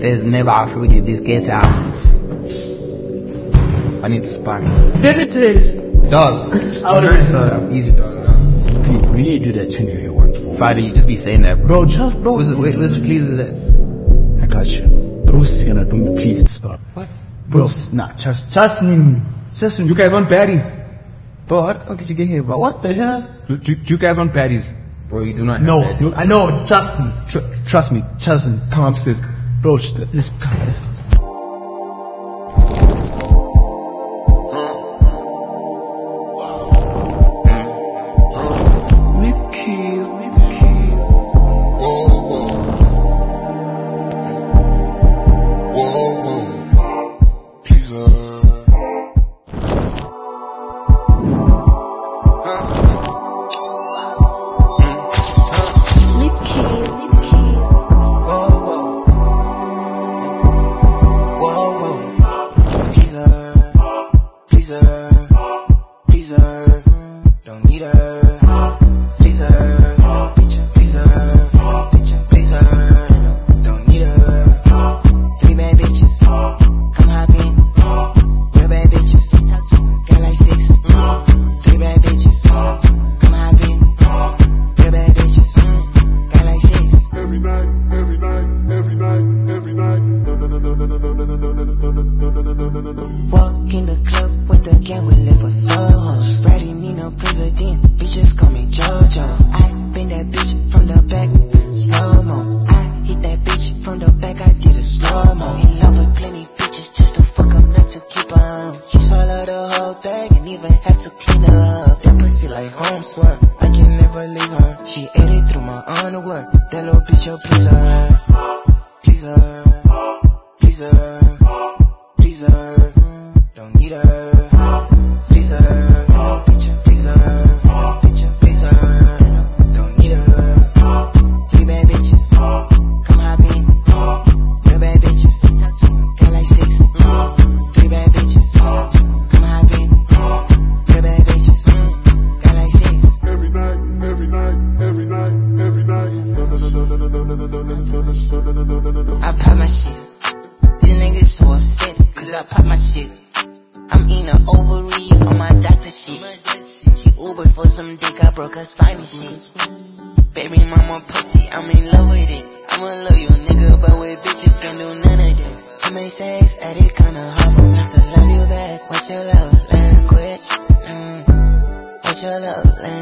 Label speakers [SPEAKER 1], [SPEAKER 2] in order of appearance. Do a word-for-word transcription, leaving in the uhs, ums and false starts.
[SPEAKER 1] says never afraid if this gets out. I need to spark.
[SPEAKER 2] Then it is.
[SPEAKER 1] Dog.
[SPEAKER 2] How do is that?
[SPEAKER 1] Easy, dog. No.
[SPEAKER 2] Please, we need to do that tune you want.
[SPEAKER 1] Friday, you just be saying that, bro.
[SPEAKER 2] Bro, just bro.
[SPEAKER 1] What's it, wait, what's it, please is that?
[SPEAKER 2] I got you. Bruce is gonna do me please spot.
[SPEAKER 1] What?
[SPEAKER 2] Bro, nah, just, just me. Just you guys want baddies.
[SPEAKER 1] Bro, how the fuck did you get here, bro?
[SPEAKER 2] What the hell? Do, do, do you guys want baddies?
[SPEAKER 1] Bro, you do not have
[SPEAKER 2] No,
[SPEAKER 1] that.
[SPEAKER 2] you, I know, Justin. Tr- trust me, Justin, come upstairs. Bro, sh- let's come, let's go.
[SPEAKER 3] What's your love language?